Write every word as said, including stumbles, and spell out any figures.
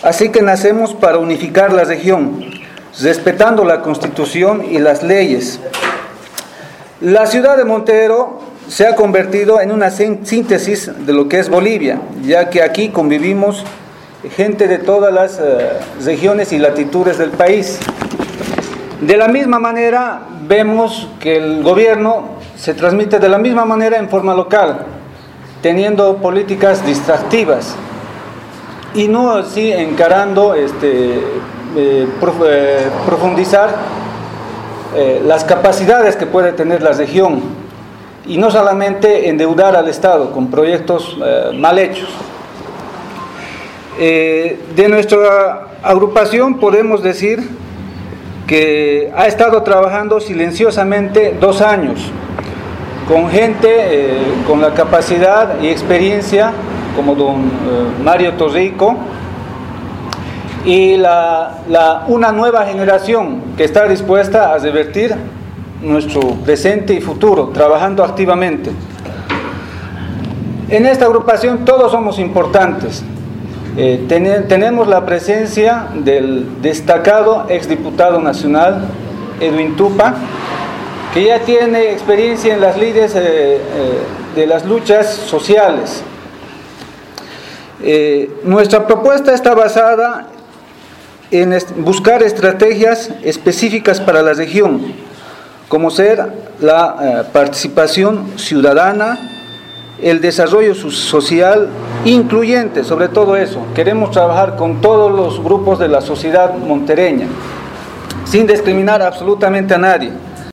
Así que nacemos para unificar la región, respetando la Constitución y las leyes. La ciudad de Montero se ha convertido en una síntesis de lo que es Bolivia, ya que aquí convivimos gente de todas las uh, regiones y latitudes del país. De la misma manera, vemos que el gobierno se transmite de la misma manera en forma local, teniendo políticas distractivas y no así encarando, este, eh, prof, eh, profundizar eh, las capacidades que puede tener la región y no solamente endeudar al Estado con proyectos eh, mal hechos. Eh, de nuestra agrupación podemos decir que ha estado trabajando silenciosamente dos años con gente eh, con la capacidad y experiencia como don eh, Mario Torrico y la, la, una nueva generación que está dispuesta a revertir nuestro presente y futuro, trabajando activamente. En esta agrupación todos somos importantes. Eh, ten, tenemos la presencia del destacado exdiputado nacional Edwin Tupa, que ya tiene experiencia en las lides eh, eh, de las luchas sociales. Eh, nuestra propuesta está basada en est- buscar estrategias específicas para la región, como ser la eh, participación ciudadana, el desarrollo social incluyente, sobre todo eso. Queremos trabajar con todos los grupos de la sociedad montereña, sin discriminar absolutamente a nadie.